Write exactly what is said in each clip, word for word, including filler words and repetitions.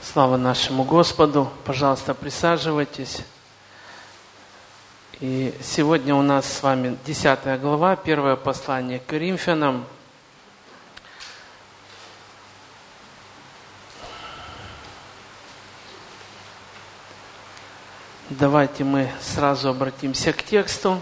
Слава нашему Господу! Пожалуйста, присаживайтесь. И сегодня у нас с вами десятая глава, первое послание к Коринфянам. Давайте мы сразу обратимся к тексту.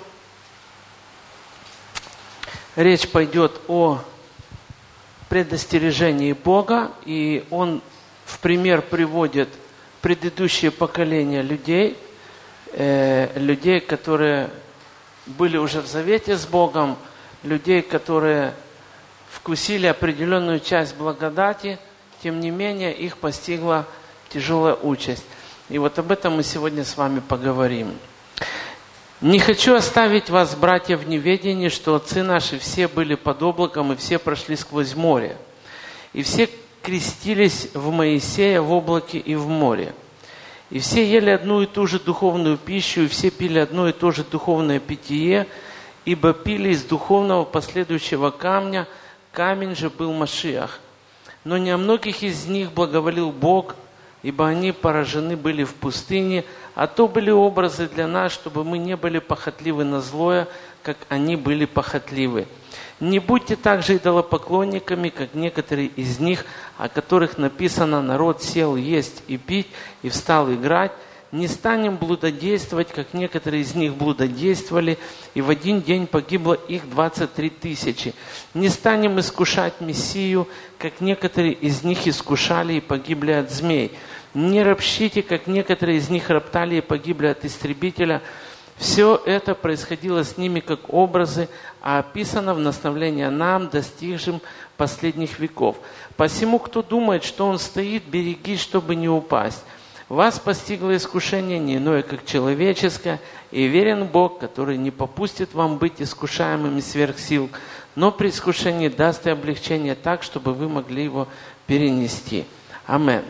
Речь пойдет о предостережении Бога, и он в пример приводит предыдущее поколение людей, э, людей, которые были уже в завете с Богом, людей, которые вкусили определенную часть благодати, тем не менее их постигла тяжелая участь. И вот об этом мы сегодня с вами поговорим. «Не хочу оставить вас, братья, в неведении, что отцы наши все были под облаком, и все прошли сквозь море, и все крестились в Моисея в облаке и в море. И все ели одну и ту же духовную пищу, и все пили одно и то же духовное питье, ибо пили из духовного последующего камня, камень же был Машиах. Но не о многих из них благоволил Бог, ибо они поражены были в пустыне, а то были образы для нас, чтобы мы не были похотливы на злое, как они были похотливы. Не будьте также идолопоклонниками, как некоторые из них, о которых написано: народ сел есть и пить, и встал играть. Не станем блудодействовать, как некоторые из них блудодействовали, и в один день погибло их двадцать три тысячи. Не станем искушать Мессию, как некоторые из них искушали и погибли от змей. Не ропщите, как некоторые из них роптали и погибли от истребителя. Все это происходило с ними как образы, а описано в наставлении нам, достигшим последних веков. Посему, кто думает, что он стоит, берегись, чтобы не упасть. Вас постигло искушение не иное, как человеческое, и верен Бог, который не попустит вам быть искушаемыми сверх сил, но при искушении даст и облегчение так, чтобы вы могли его перенести. Аминь.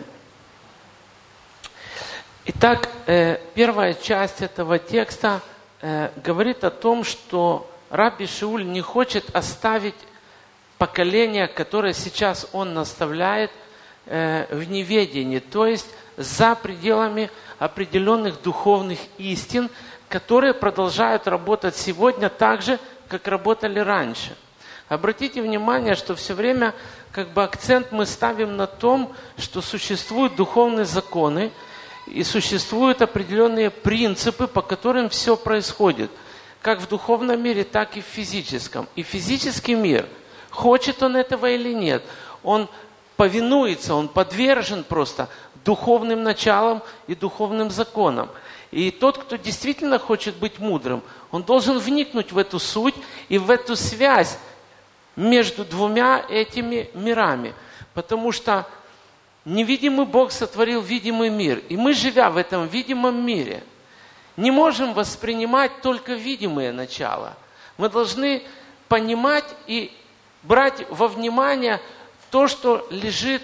Итак, первая часть этого текста говорит о том, что Рабби Шауль не хочет оставить поколение, которое сейчас он наставляет, в неведении, то есть за пределами определенных духовных истин, которые продолжают работать сегодня так же, как работали раньше. Обратите внимание, что все время как бы акцент мы ставим на том, что существуют духовные законы, и существуют определенные принципы, по которым все происходит. Как в духовном мире, так и в физическом. И физический мир, хочет он этого или нет, он повинуется, он подвержен просто духовным началам и духовным законам. И тот, кто действительно хочет быть мудрым, он должен вникнуть в эту суть и в эту связь между двумя этими мирами. Потому что невидимый Бог сотворил видимый мир. И мы, живя в этом видимом мире, не можем воспринимать только видимые начала. Мы должны понимать и брать во внимание то, что лежит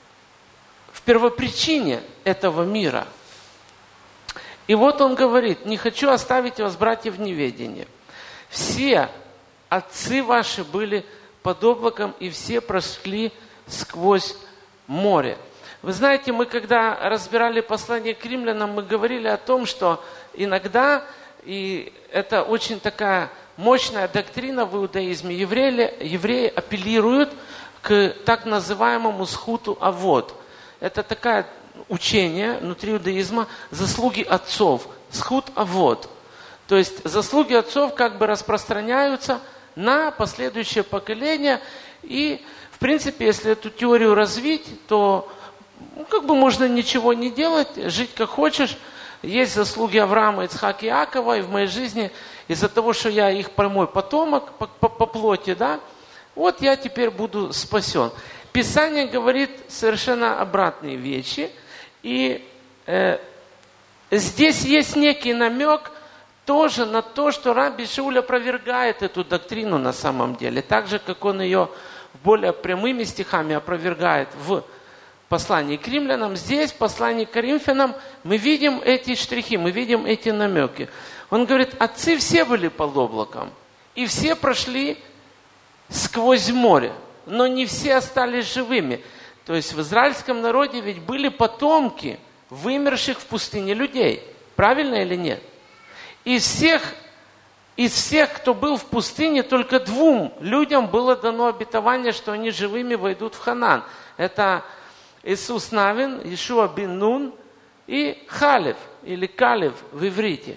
в первопричине этого мира. И вот он говорит: не хочу оставить вас, братья, в неведении. Все отцы ваши были под облаком, и все прошли сквозь море. Вы знаете, мы когда разбирали послание к римлянам, мы говорили о том, что иногда, и это очень такая мощная доктрина в иудаизме, евреи, евреи апеллируют к так называемому схуту авот. Это такое учение внутри иудаизма, заслуги отцов, схут авот. То есть заслуги отцов как бы распространяются на последующее поколение. И в принципе, если эту теорию развить, то ну, как бы можно ничего не делать, жить как хочешь. Есть заслуги Авраама, Ицхака и Иакова, и в моей жизни из-за того, что я их прямой потомок по, по, по плоти, да, вот я теперь буду спасен. Писание говорит совершенно обратные вещи. И э, здесь есть некий намек тоже на то, что Рабби Шауль опровергает эту доктрину на самом деле. Так же, как он ее более прямыми стихами опровергает в послании к римлянам. Здесь, в послании к Коринфянам, мы видим эти штрихи, мы видим эти намеки. Он говорит: отцы все были под облаком, и все прошли сквозь море, но не все остались живыми. То есть в израильском народе ведь были потомки вымерших в пустыне людей. Правильно или нет? Из всех, из всех, кто был в пустыне, только двум людям было дано обетование, что они живыми войдут в Ханаан. Это Иисус Навин, Иешуа бен Нун и Халев, или Калев в иврите.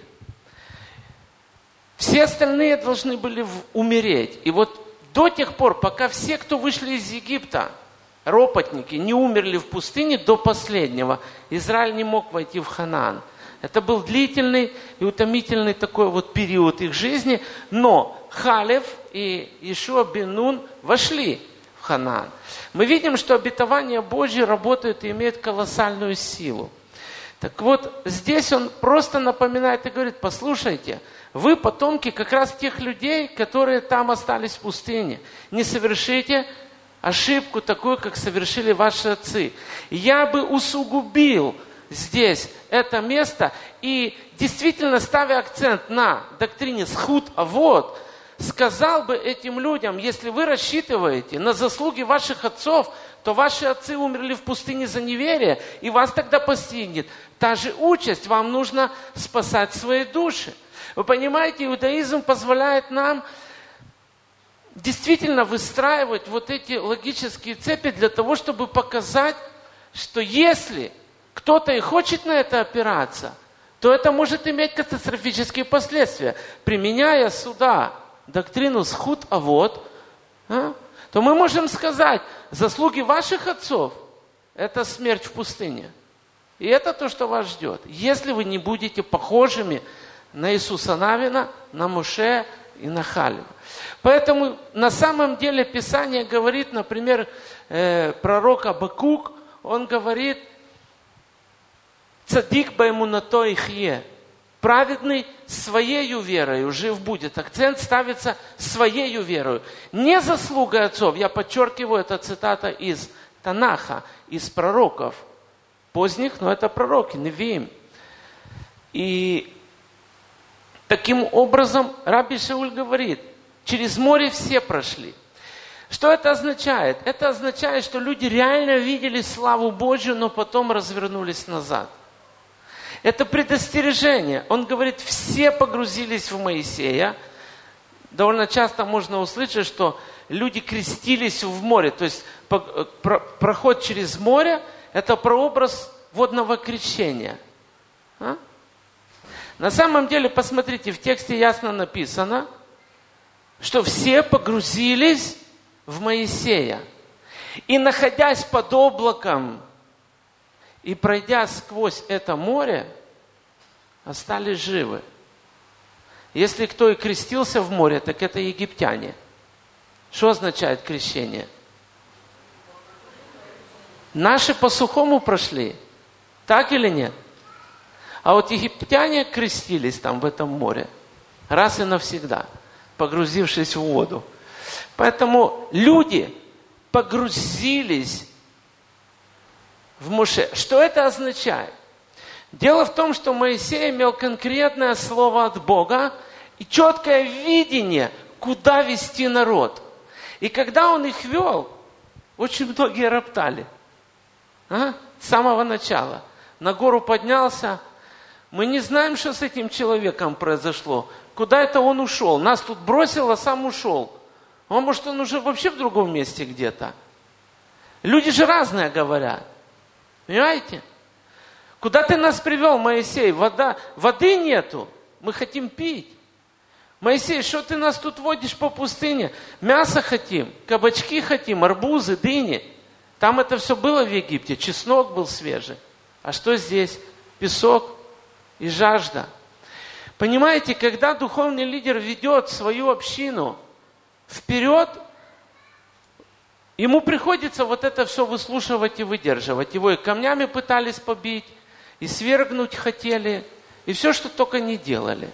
Все остальные должны были умереть. И вот до тех пор, пока все, кто вышли из Египта, ропотники, не умерли в пустыне до последнего, Израиль не мог войти в Ханаан. Это был длительный и утомительный такой вот период их жизни, но Халев и Иешуа бен Нун вошли в Ханаан. Мы видим, что обетования Божьи работают и имеют колоссальную силу. Так вот, здесь он просто напоминает и говорит: послушайте, вы потомки как раз тех людей, которые там остались в пустыне. Не совершите ошибку такую, как совершили ваши отцы. Я бы усугубил здесь это место и действительно, ставя акцент на доктрине схуд авот, сказал бы этим людям: если вы рассчитываете на заслуги ваших отцов, то ваши отцы умерли в пустыне за неверие, и вас тогда постигнет та же участь. Вам нужно спасать свои души. Вы понимаете, иудаизм позволяет нам действительно выстраивать вот эти логические цепи для того, чтобы показать, что если кто-то и хочет на это опираться, то это может иметь катастрофические последствия. Применяя сюда доктрину схуд авот, а, то мы можем сказать: заслуги ваших отцов – это смерть в пустыне. И это то, что вас ждет, если вы не будете похожими на Иисуса Навина, на Моше и на Халева. Поэтому на самом деле Писание говорит, например, э, пророк Абакук, он говорит: «Цадик баэмунато ихье». Праведный своею верою жив будет. Акцент ставится своею верою. Не заслугой отцов. Я подчеркиваю, это цитата из Танаха, из пророков. Поздних, но это пророки, Невиим. И таким образом Раби Шауль говорит: через море все прошли. Что это означает? Это означает, что люди реально видели славу Божью, но потом развернулись назад. Это предостережение. Он говорит: все погрузились в Моисея. Довольно часто можно услышать, что люди крестились в море. То есть проход через море – это прообраз водного крещения. А? На самом деле, посмотрите, в тексте ясно написано, что все погрузились в Моисея. И находясь под облаком и пройдя сквозь это море, остались живы. Если кто и крестился в море, так это египтяне. Что означает крещение? Наши по сухому прошли. Так или нет? А вот египтяне крестились там в этом море. Раз и навсегда. Погрузившись в воду. Поэтому люди погрузились в Моше. Что это означает? Дело в том, что Моисей имел конкретное слово от Бога и четкое видение, куда вести народ. И когда он их вел, очень многие роптали. А? С самого начала. На гору поднялся. Мы не знаем, что с этим человеком произошло. Куда это он ушел? Нас тут бросил, а сам ушел. А может, он уже вообще в другом месте где-то? Люди же разные говорят. Понимаете? Куда ты нас привел, Моисей? Вода, воды нету. Мы хотим пить. Моисей, что ты нас тут водишь по пустыне? Мясо хотим, кабачки хотим, арбузы, дыни. Там это все было в Египте. Чеснок был свежий. А что здесь? Песок и жажда. Понимаете, когда духовный лидер ведет свою общину вперед, ему приходится вот это все выслушивать и выдерживать. Его и камнями пытались побить, и свергнуть хотели, и все, что только не делали.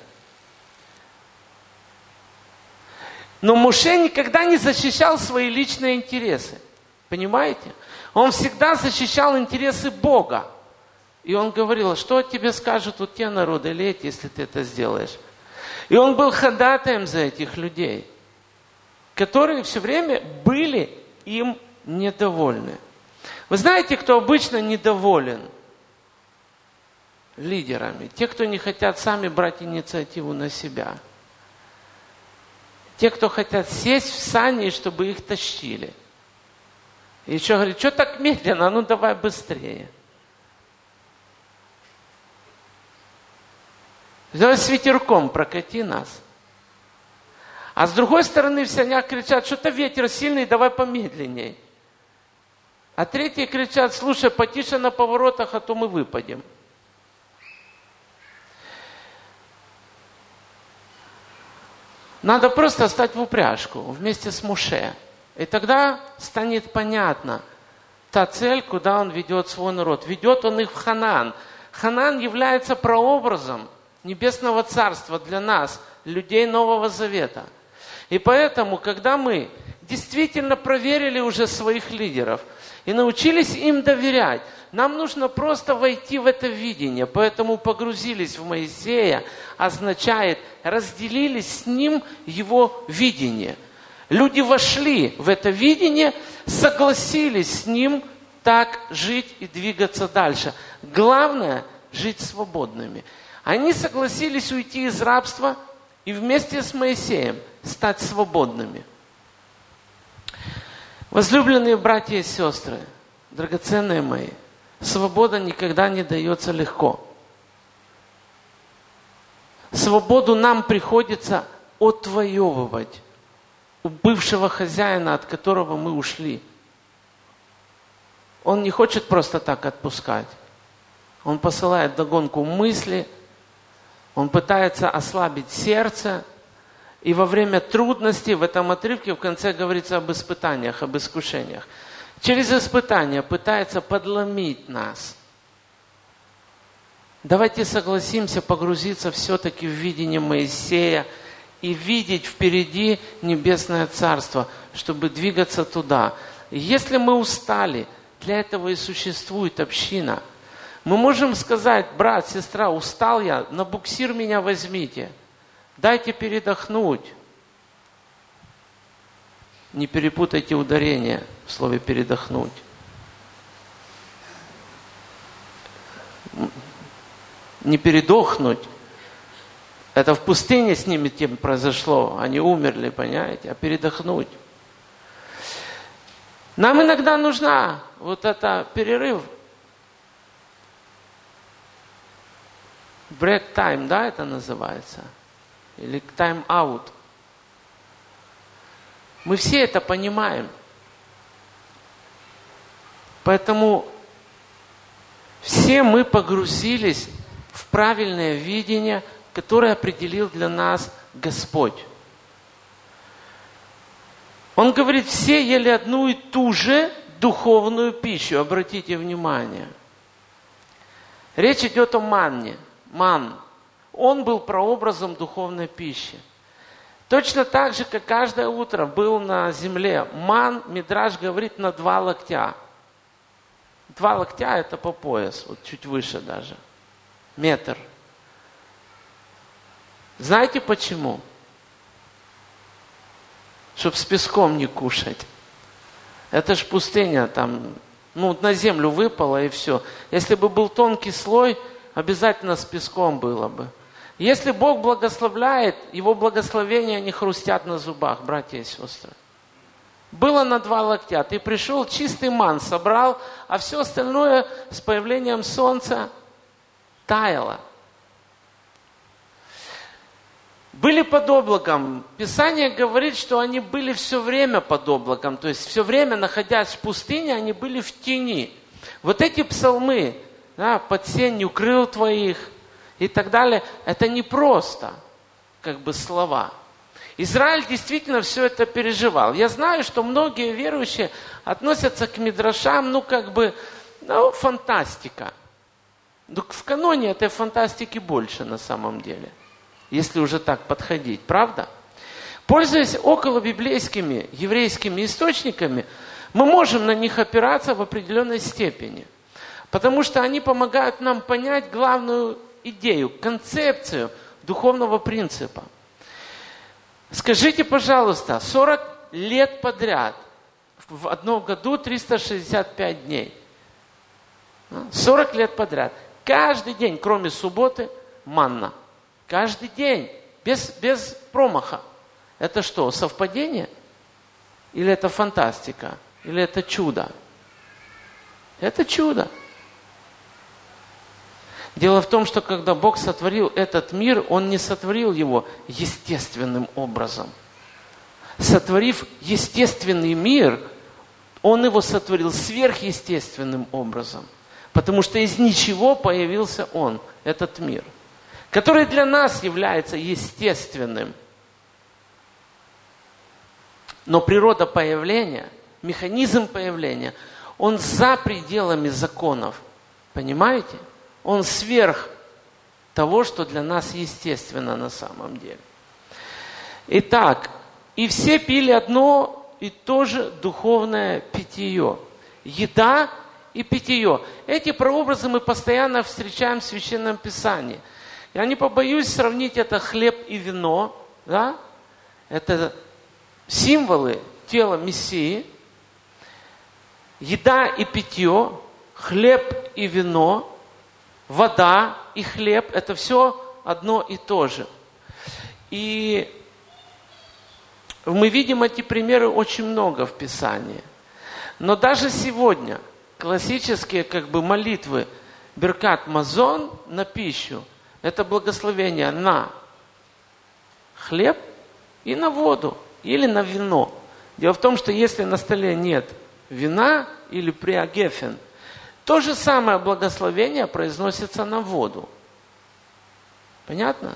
Но Моше никогда не защищал свои личные интересы. Понимаете? Он всегда защищал интересы Бога. И он говорил: что тебе скажут вот те народы или эти, если ты это сделаешь. И он был ходатаем за этих людей, которые все время были им недовольны. Вы знаете, кто обычно недоволен лидерами? Те, кто не хотят сами брать инициативу на себя. Те, кто хотят сесть в сани, чтобы их тащили. И еще говорит, что так медленно, ну давай быстрее. Давай с ветерком прокати нас. А с другой стороны в санях кричат, что-то ветер сильный, давай помедленней. А третьи кричат, слушай, потише на поворотах, а то мы выпадем. Надо просто стать в упряжку вместе с Моше. И тогда станет понятна та цель, куда он ведет свой народ. Ведет он их в Ханаан. Ханаан является прообразом Небесного Царства для нас, людей Нового Завета. И поэтому, когда мы действительно проверили уже своих лидеров и научились им доверять, нам нужно просто войти в это видение. Поэтому погрузились в Моисея означает разделились с ним его видение. Люди вошли в это видение, согласились с ним так жить и двигаться дальше. Главное – жить свободными. Они согласились уйти из рабства и вместе с Моисеем стать свободными. Возлюбленные братья и сестры, драгоценные мои, свобода никогда не дается легко. Свободу нам приходится отвоевывать у бывшего хозяина, от которого мы ушли. Он не хочет просто так отпускать. Он посылает вдогонку мысли, он пытается ослабить сердце. И во время трудностей в этом отрывке в конце говорится об испытаниях, об искушениях. Через испытания пытается подломить нас. Давайте согласимся погрузиться все-таки в видение Моисея и видеть впереди Небесное Царство, чтобы двигаться туда. Если мы устали, для этого и существует община. Мы можем сказать, брат, сестра, устал я, на буксир меня возьмите. Дайте передохнуть. Не перепутайте ударение в слове «передохнуть». Не передохнуть. Это в пустыне с ними тем произошло. Они умерли, понимаете? А передохнуть. Нам иногда нужна вот это перерыв. Break time, да, это называется? Или time out. Мы все это понимаем. Поэтому все мы погрузились в правильное видение, которое определил для нас Господь. Он говорит, все ели одну и ту же духовную пищу. Обратите внимание. Речь идет о манне. Ман. Он был прообразом духовной пищи. Точно так же, как каждое утро был на земле ман, Мидраш говорит, на два локтя. Два локтя это по пояс, вот чуть выше даже. Метр. Знаете почему? Чтоб с песком не кушать. Это ж пустыня там, ну на землю выпало и все. Если бы был тонкий слой, обязательно с песком было бы. Если Бог благословляет, Его благословения не хрустят на зубах, братья и сестры. Было на два локтя. Ты пришел, чистый ман собрал, а все остальное с появлением солнца таяло. Были под облаком. Писание говорит, что они были все время под облаком. То есть все время, находясь в пустыне, они были в тени. Вот эти псалмы, да, под сенью крыл твоих и так далее, это не просто как бы слова. Израиль действительно все это переживал. Я знаю, что многие верующие относятся к мидрашам, ну как бы, ну фантастика. Но в каноне этой фантастики больше на самом деле, если уже так подходить, правда? Пользуясь околобиблейскими еврейскими источниками, мы можем на них опираться в определенной степени. Потому что они помогают нам понять главную идею, концепцию духовного принципа. Скажите, пожалуйста, сорок лет подряд, в одном году триста шестьдесят пять дней. сорок лет подряд. Каждый день, кроме субботы, манна. Каждый день. Без, без промаха. Это что, совпадение? Или это фантастика? Или это чудо? Это чудо. Дело в том, что когда Бог сотворил этот мир, Он не сотворил его естественным образом. Сотворив естественный мир, Он его сотворил сверхъестественным образом. Потому что из ничего появился Он, этот мир, который для нас является естественным. Но природа появления, механизм появления, он за пределами законов. Понимаете? Он сверх того, что для нас естественно на самом деле. Итак, и все пили одно и то же духовное питье. Еда и питье. Эти прообразы мы постоянно встречаем в Священном Писании. Я не побоюсь сравнить это хлеб и вино. Да? Это символы тела Мессии. Еда и питье, хлеб и вино, вода и хлеб – это все одно и то же. И мы видим эти примеры очень много в Писании. Но даже сегодня классические как бы молитвы Беркат Мазон на пищу – это благословение на хлеб и на воду или на вино. Дело в том, что если на столе нет вина или приагефен, то же самое благословение произносится на воду. Понятно?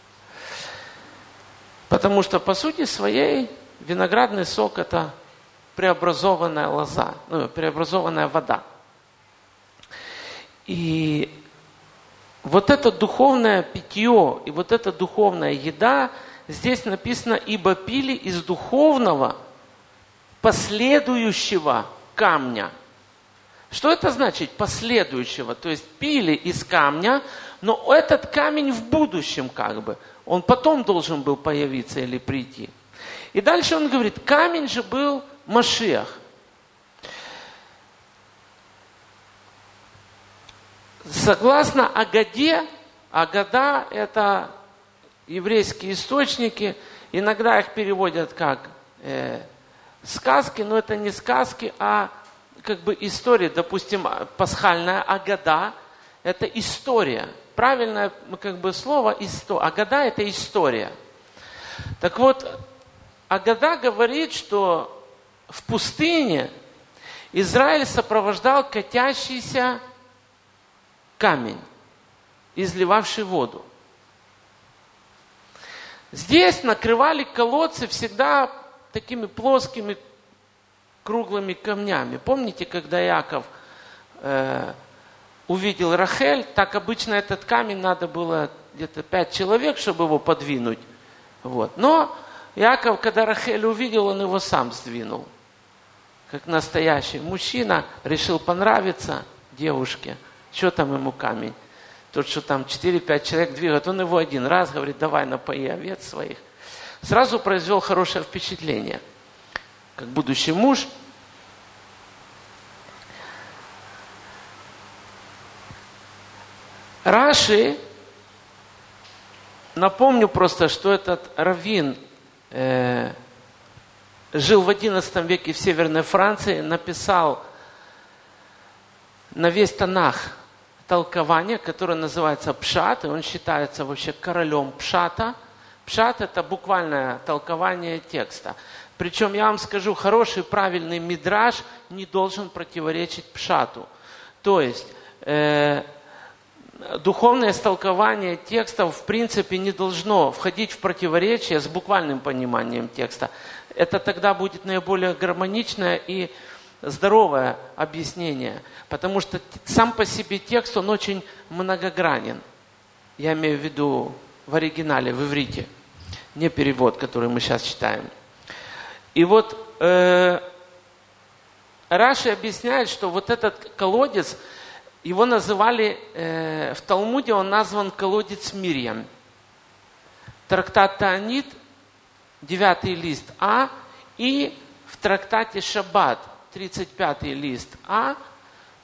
Потому что по сути своей виноградный сок – это преобразованная лоза, ну, преобразованная вода. И вот это духовное питье и вот эта духовная еда, здесь написано, ибо пили из духовного последующего камня. Что это значит последующего? То есть пили из камня, но этот камень в будущем как бы. Он потом должен был появиться или прийти. И дальше он говорит, камень же был Машиах. Согласно Агаде, Агада это еврейские источники, иногда их переводят как э, сказки, но это не сказки, а как бы история. Допустим, пасхальная Агада – это история. Правильное как бы слово история. Агада – это история. Так вот, Агада говорит, что в пустыне Израиль сопровождал катящийся камень, изливавший воду. Здесь накрывали колодцы всегда такими плоскими круглыми камнями. Помните, когда Иаков э, увидел Рахель, так обычно этот камень надо было где-то пять человек, чтобы его подвинуть. Вот. Но Иаков, когда Рахель увидел, он его сам сдвинул. Как настоящий мужчина, решил понравиться девушке. Что там ему камень? Тот, что там четыре-пять человек двигают, он его один раз говорит, давай напои овец своих. Сразу произвел хорошее впечатление. Как будущий муж. Раши, напомню просто, что этот раввин э, жил в одиннадцатом веке в Северной Франции, написал на весь Танах толкование, которое называется Пшат, и он считается вообще королем Пшата. Пшат – это буквальное толкование текста. Причем, я вам скажу, хороший, правильный мидраш не должен противоречить Пшату. То есть, э, духовное истолкование текстов, в принципе, не должно входить в противоречие с буквальным пониманием текста. Это тогда будет наиболее гармоничное и здоровое объяснение. Потому что сам по себе текст, он очень многогранен. Я имею в виду в оригинале, в иврите. Не перевод, который мы сейчас читаем. И вот э, Раши объясняет, что вот этот колодец, его называли, э, в Талмуде он назван колодец Мирьям. Трактат Таанит, девятый лист А, и в трактате Шаббат, тридцать пятый лист А,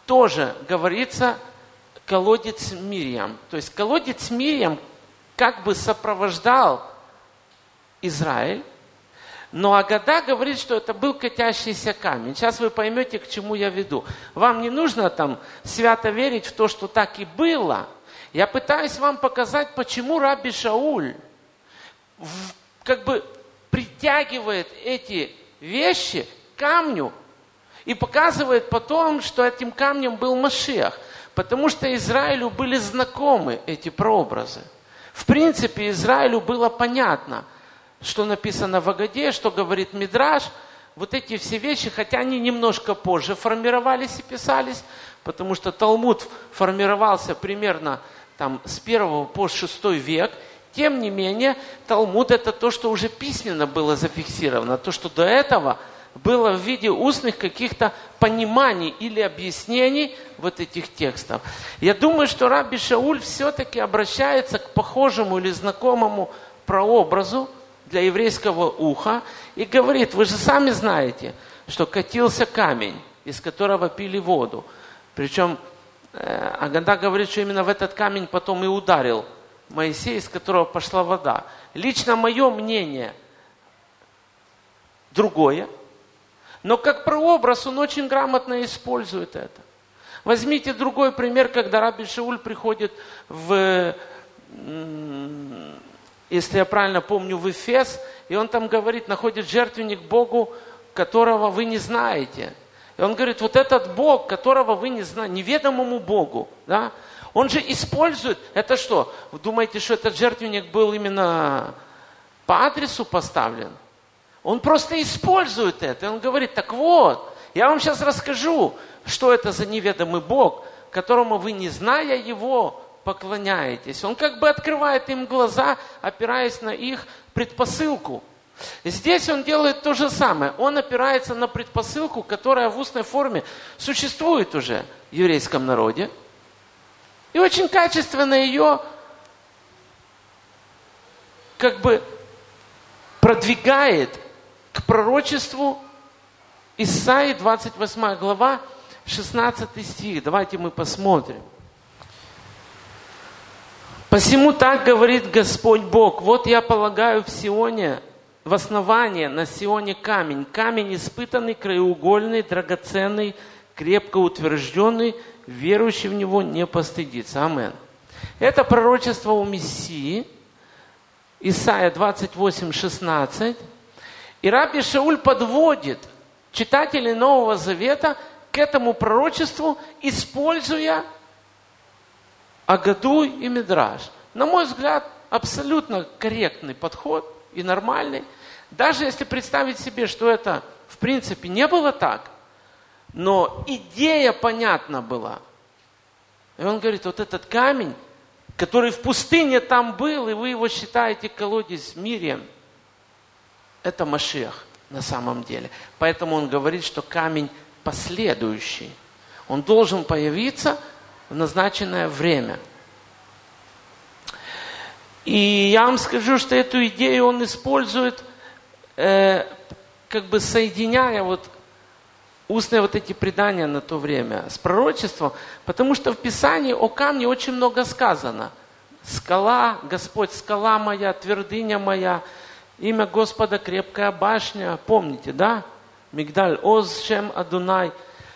тоже говорится колодец Мирьям. То есть колодец Мирьям как бы сопровождал Израиль, но Агада говорит, что это был катящийся камень. Сейчас вы поймете, к чему я веду. Вам не нужно там свято верить в то, что так и было. Я пытаюсь вам показать, почему Раби Шауль в, как бы притягивает эти вещи к камню и показывает потом, что этим камнем был Машиах. Потому что Израилю были знакомы эти прообразы. В принципе, Израилю было понятно, что написано в Агаде, что говорит Мидраш. Вот эти все вещи, хотя они немножко позже формировались и писались, потому что Талмуд формировался примерно там, с первого по шестой век. Тем не менее, Талмуд это то, что уже письменно было зафиксировано. То, что до этого было в виде устных каких-то пониманий или объяснений вот этих текстов. Я думаю, что Раби Шауль все-таки обращается к похожему или знакомому прообразу для еврейского уха и говорит: вы же сами знаете, что катился камень, из которого пили воду. Причем э, Агада говорит, что именно в этот камень потом и ударил Моисей, из которого пошла вода. Лично мое мнение другое, но как прообраз он очень грамотно использует это. Возьмите другой пример, когда Раби Шауль приходит в, если я правильно помню, в Эфес, и он там говорит, находит жертвенник Богу, которого вы не знаете. И он говорит, вот этот Бог, которого вы не знаете, неведомому Богу, да, он же использует, это что, вы думаете, что этот жертвенник был именно по адресу поставлен? Он просто использует это. И он говорит, так вот, я вам сейчас расскажу, что это за неведомый Бог, которому вы, не зная его, поклоняетесь. Он как бы открывает им глаза, опираясь на их предпосылку. Здесь он делает то же самое. Он опирается на предпосылку, которая в устной форме существует уже в еврейском народе. И очень качественно ее как бы продвигает к пророчеству Исаии, двадцать восьмая глава, шестнадцатый стих. Давайте мы посмотрим. «Посему так говорит Господь Бог, вот я полагаю в Сионе, в основание на Сионе камень, камень испытанный, краеугольный, драгоценный, крепко утвержденный, верующий в него не постыдится». Амин. Это пророчество у Мессии, Исайя двадцать восемь, шестнадцать. И Раби Шауль подводит читателей Нового Завета к этому пророчеству, используя Агаду и Мидраш. На мой взгляд, абсолютно корректный подход и нормальный. Даже если представить себе, что это в принципе не было так, но идея понятна была. И он говорит, вот этот камень, который в пустыне там был, и вы его считаете колодец Мирьям, это Машиах на самом деле. Поэтому он говорит, что камень последующий. Он должен появиться в назначенное время. И я вам скажу, что эту идею он использует, э, как бы соединяя вот устные вот эти предания на то время с пророчеством, потому что в Писании о камне очень много сказано. Скала, Господь, скала моя, твердыня моя, имя Господа, крепкая башня. Помните, да? Мигдаль Оз, Шем Адунай.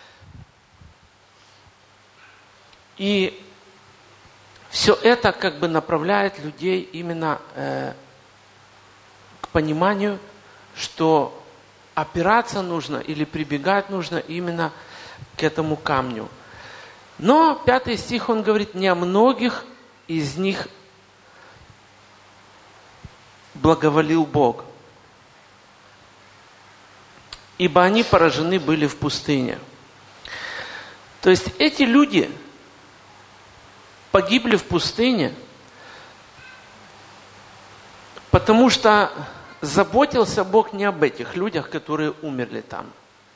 И все это как бы направляет людей именно э, к пониманию, что опираться нужно или прибегать нужно именно к этому камню. Но пятый стих, он говорит, не о многих из них благоволил Бог, ибо они поражены были в пустыне. То есть эти люди погибли в пустыне, потому что заботился Бог не об этих людях, которые умерли там.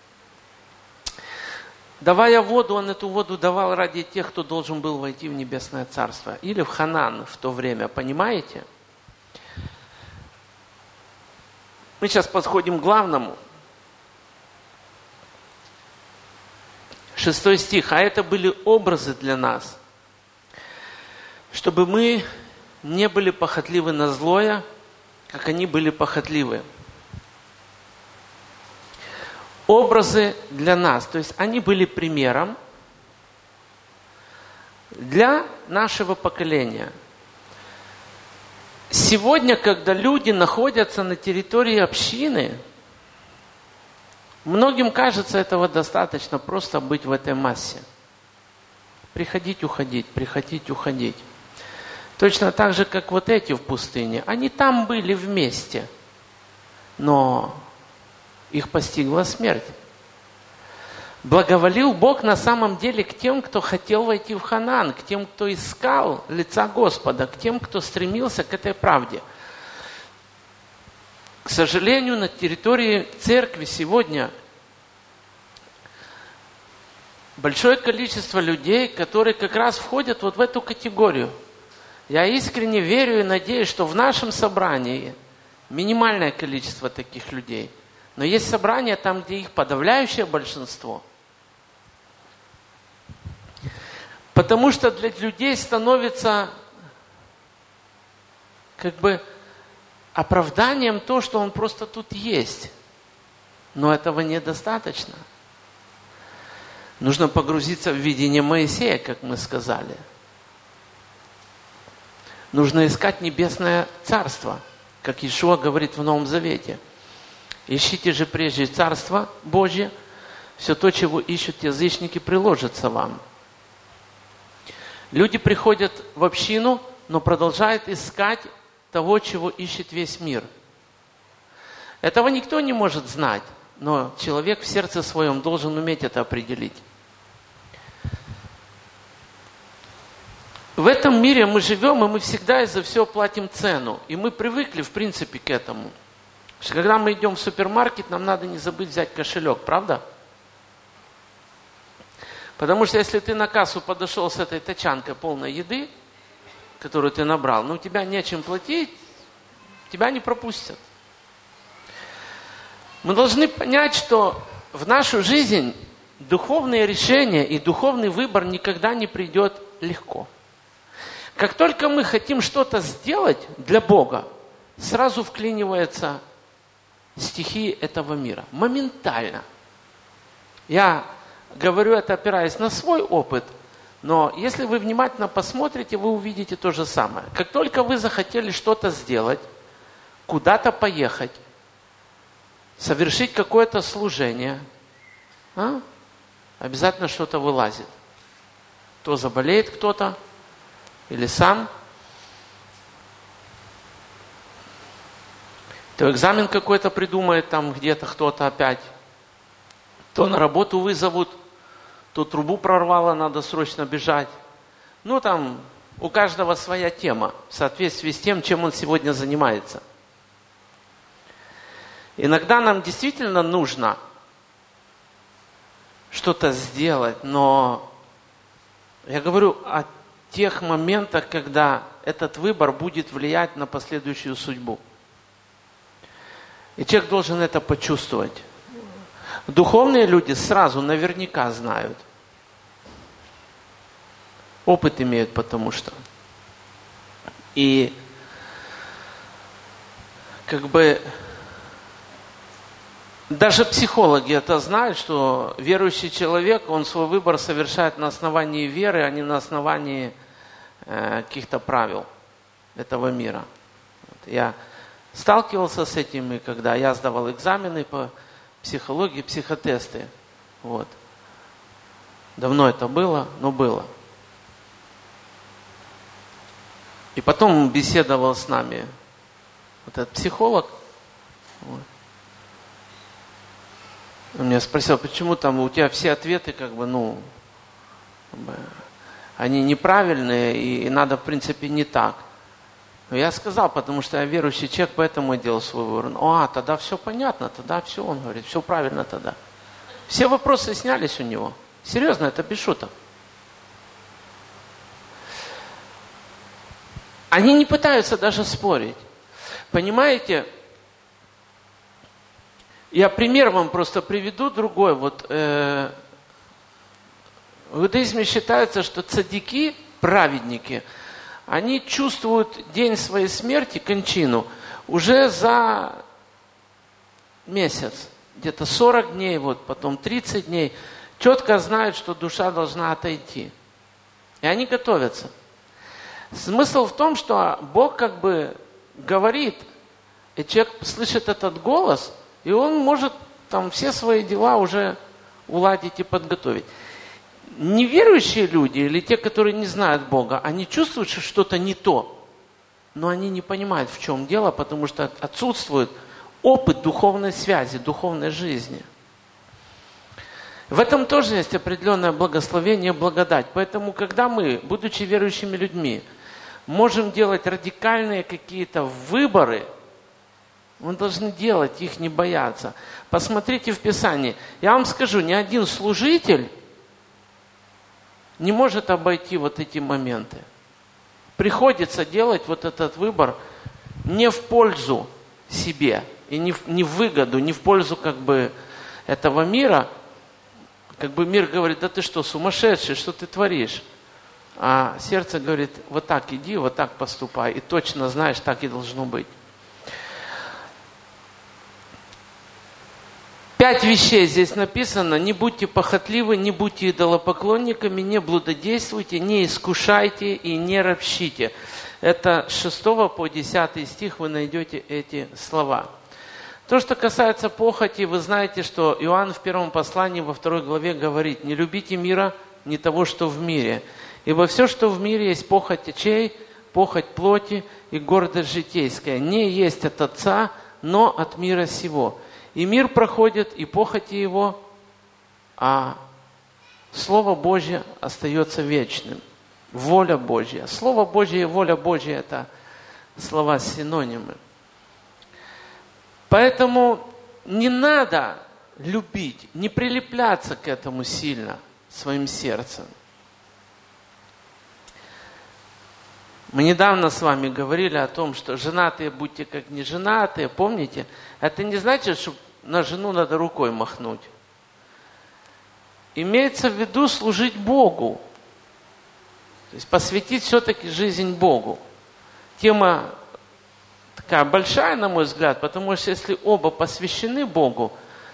Давая воду, Он эту воду давал ради тех, кто должен был войти в Небесное Царство. Или в Ханаан в то время, понимаете? Мы сейчас подходим к главному. Шестой стих. А это были образы для нас, чтобы мы не были похотливы на злое, как они были похотливы. Образы для нас, то есть они были примером для нашего поколения. Сегодня, когда люди находятся на территории общины, многим кажется, этого достаточно просто быть в этой массе. Приходить, уходить, приходить, уходить. Точно так же, как вот эти в пустыне. Они там были вместе, но их постигла смерть. Благоволил Бог на самом деле к тем, кто хотел войти в Ханаан, к тем, кто искал лица Господа, к тем, кто стремился к этой правде. К сожалению, на территории церкви сегодня большое количество людей, которые как раз входят вот в эту категорию. Я искренне верю и надеюсь, что в нашем собрании минимальное количество таких людей. Но есть собрания там, где их подавляющее большинство. Потому что для людей становится как бы оправданием то, что он просто тут есть. Но этого недостаточно. Нужно погрузиться в видение Моисея, как мы сказали. Нужно искать небесное царство, как Иешуа говорит в Новом Завете. Ищите же прежде Царство Божье, все то, чего ищут язычники, приложится вам. Люди приходят в общину, но продолжают искать того, чего ищет весь мир. Этого никто не может знать, но человек в сердце своем должен уметь это определить. В этом мире мы живем, и мы всегда и за все платим цену. И мы привыкли, в принципе, к этому. Что когда мы идем в супермаркет, нам надо не забыть взять кошелек, правда? Потому что если ты на кассу подошел с этой тачанкой полной еды, которую ты набрал, но у тебя нечем платить, тебя не пропустят. Мы должны понять, что в нашу жизнь духовные решения и духовный выбор никогда не придет легко. Как только мы хотим что-то сделать для Бога, сразу вклинивается стихии этого мира. Моментально. Я говорю это, опираясь на свой опыт, но если вы внимательно посмотрите, вы увидите то же самое. Как только вы захотели что-то сделать, куда-то поехать, совершить какое-то служение, а? Обязательно что-то вылазит. То заболеет кто-то, или сам, то экзамен какой-то придумает там где-то кто-то опять, то на работу вызовут, то трубу прорвало, надо срочно бежать. Ну там у каждого своя тема в соответствии с тем, чем он сегодня занимается. Иногда нам действительно нужно что-то сделать, но я говорю о тех моментах, когда этот выбор будет влиять на последующую судьбу. И человек должен это почувствовать. Духовные люди сразу наверняка знают. Опыт имеют, потому что. И как бы даже психологи это знают, что верующий человек, он свой выбор совершает на основании веры, а не на основании э, каких-то правил этого мира. Вот. Я сталкивался с этим, и когда я сдавал экзамены по психологии, психотесты. Вот. Давно это было, но было. И потом беседовал с нами вот этот психолог. Вот. Он меня спросил, почему там у тебя все ответы, как бы, ну, как бы, они неправильные, и, и надо, в принципе, не так. Но я сказал, потому что я верующий человек, поэтому я делал свой выбор. А, тогда все понятно, тогда все, он говорит, все правильно тогда. Все вопросы снялись у него. Серьезно, это без шуток. Они не пытаются даже спорить. Понимаете? Я пример вам просто приведу другой. Вот э, В иудаизме считается, что цадики, праведники, они чувствуют день своей смерти, кончину, уже за месяц. Где-то сорок дней, вот, потом тридцать дней. Четко знают, что душа должна отойти. И они готовятся. Смысл в том, что Бог как бы говорит, и человек слышит этот голос, и он может там все свои дела уже уладить и подготовить. Неверующие люди или те, которые не знают Бога, они чувствуют, что что-то не то, но они не понимают, в чем дело, потому что отсутствует опыт духовной связи, духовной жизни. В этом тоже есть определенное благословение, благодать. Поэтому, когда мы, будучи верующими людьми, можем делать радикальные какие-то выборы, мы должны делать их, не бояться. Посмотрите в Писании. Я вам скажу, ни один служитель не может обойти вот эти моменты. Приходится делать вот этот выбор не в пользу себе, и не в, не в выгоду, не в пользу как бы этого мира. Как бы мир говорит, да ты что, сумасшедший, что ты творишь? А сердце говорит, вот так иди, вот так поступай. И точно знаешь, так и должно быть. Пять вещей здесь написано. Не будьте похотливы, не будьте идолопоклонниками, не блудодействуйте, не искушайте и не ропщите. Это с шестого по десятый стих вы найдете эти слова. То, что касается похоти, вы знаете, что Иоанн в первом послании во второй главе говорит, не любите мира, не того, что в мире. Ибо все, что в мире есть похоть очей, похоть плоти и гордость житейская, не есть от Отца, но от мира сего. И мир проходит, и похоти его, а Слово Божье остается вечным. Воля Божья. Слово Божье и воля Божья – это слова-синонимы. Поэтому не надо любить, не прилепляться к этому сильно своим сердцем. Мы недавно с вами говорили о том, что женатые будьте как неженатые, помните? Это не значит, что на жену надо рукой махнуть. Имеется в виду служить Богу. То есть посвятить все-таки жизнь Богу. Тема такая большая, на мой взгляд, потому что если оба посвящены Богу,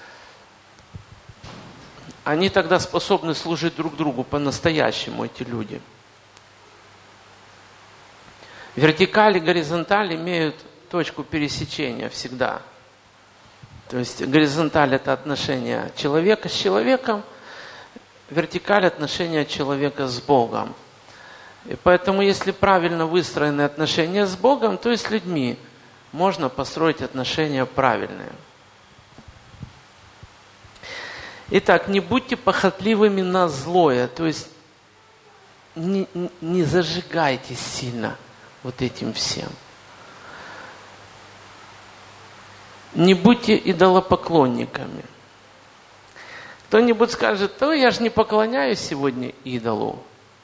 они тогда способны служить друг другу по-настоящему, эти люди. Вертикаль и горизонталь имеют точку пересечения всегда. То есть горизонталь – это отношение человека с человеком, вертикаль – отношение человека с Богом. И поэтому, если правильно выстроены отношения с Богом, то и с людьми можно построить отношения правильные. Итак, не будьте похотливыми на злое, то есть не, не зажигайтесь сильно вот этим всем. Не будьте идолопоклонниками. Кто-нибудь скажет, то я же не поклоняюсь сегодня идолу.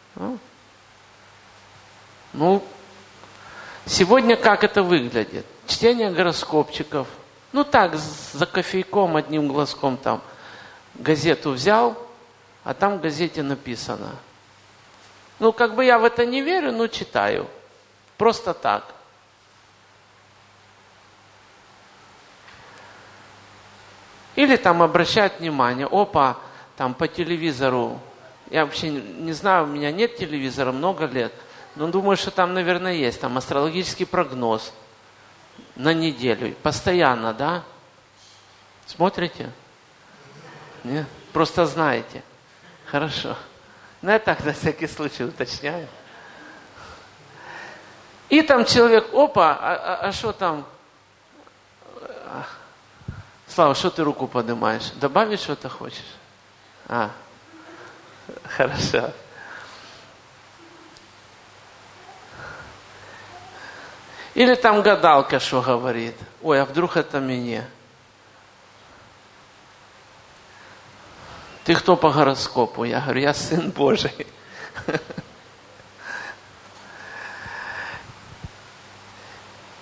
Ну, сегодня как это выглядит? Чтение гороскопчиков. Ну так, за кофейком, одним глазком там газету взял, а там в газете написано. Ну, как бы я в это не верю, но читаю. Просто так. Или там обращать внимание, опа, там по телевизору, я вообще не знаю, у меня нет телевизора много лет, но думаю, что там, наверное, есть, там астрологический прогноз на неделю, постоянно, да? Смотрите? Нет? Просто знаете. Хорошо. Ну, я так на всякий случай уточняю. И там человек, опа, а что там? Слава, что ты руку поднимаешь? Добавить что-то хочешь? А, хорошо. Или там гадалка что говорит? Ой, а вдруг это мне? Ты кто по гороскопу? Я говорю, я сын Божий.